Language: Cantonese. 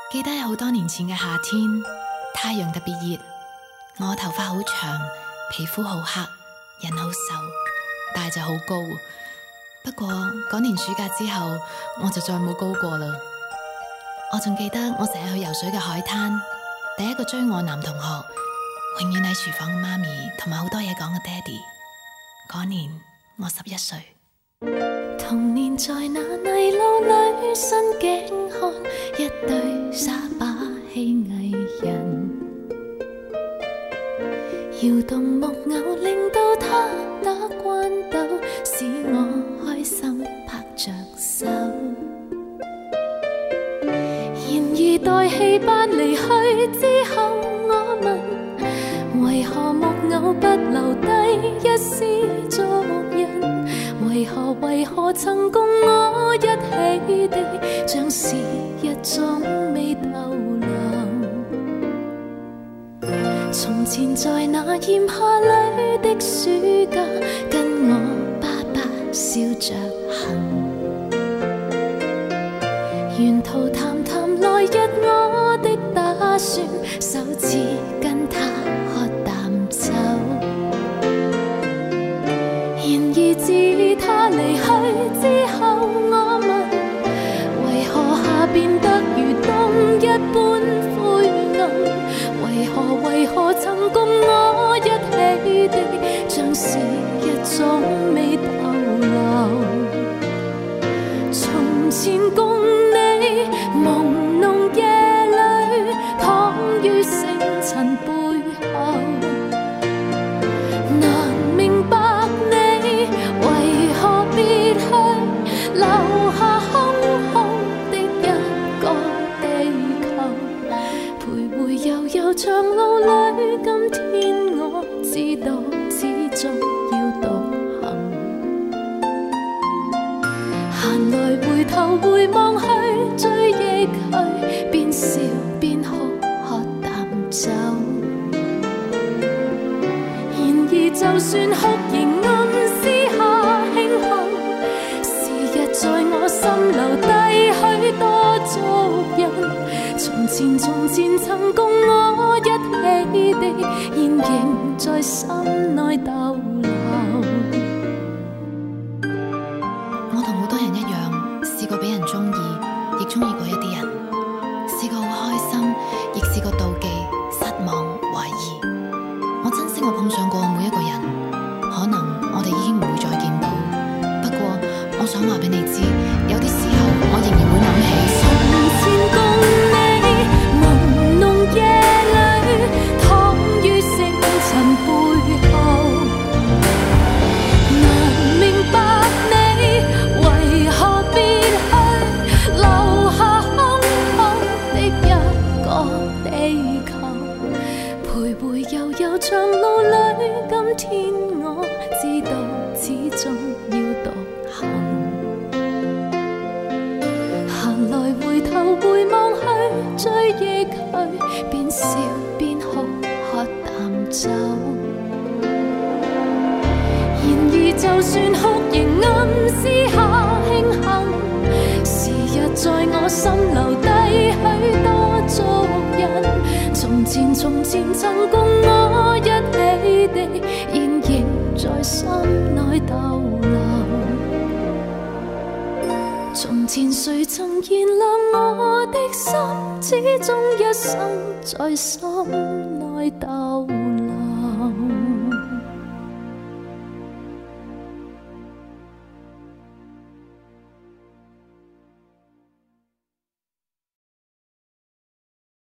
記得有好多年前嘅夏天，太陽特別熱，我頭髮好長，皮膚好黑，人好瘦，但係就好高。不過嗰年暑假之後，我就再冇高過啦。我仲記得我成日去游水嘅海灘，第一個追我男同學，永遠喺廚房嘅媽咪，同埋好多嘢講嘅爹哋。嗰年我11歲。 童年在那泥路裏，伸頸看一對耍把戲藝人，搖動木偶令到他打關鬥，使我開心拍着手。然而待戲班離去之後，我問為何木偶不留低一絲足印？為何曾共我一起的，像是一種未逗留。從前在那炎夏裏的暑假，跟我爸爸笑着行，沿途談談來日我的打算，首次跟他喝淡酒。然而自他離去之後，我問為何夏變得如冬一般灰暗？為何曾共我一起的，像是一種未逗留。從前共你朦朧夜裏，躺於星塵背後，難明白你為何別去，留下空空的一個地球。徘徊悠悠長路裏，今天我知道始終要獨行。閒來回頭回望去，追憶去，邊笑邊哭喝淡酒。然而就算哭仍暗私下慶幸，時日在我心留低許多足印。從前曾共我一起的，現仍在心內逗留。 我同好多人一樣，試過俾人中意，亦中意過一啲人，試過好開心，亦試過妒忌、失望、懷疑。我珍惜我碰上過每一個人，可能我哋已經唔會再見到。不過我想話俾你知，有啲時候我仍然會諗起從前共你朦朧夜裏，躺於星塵背後，難明白你為何別去，留下空空的一個地球。徘徊悠悠長路裏，今天我知道始終要獨行。閒來回頭回望去，追憶去，邊笑邊哭喝淡酒。然而就算哭仍暗私下慶幸，時日在我心留低許多足印。從前曾共我一起的，現仍在心內逗留。從前誰曾燃亮我的心，始終一生在心內逗留。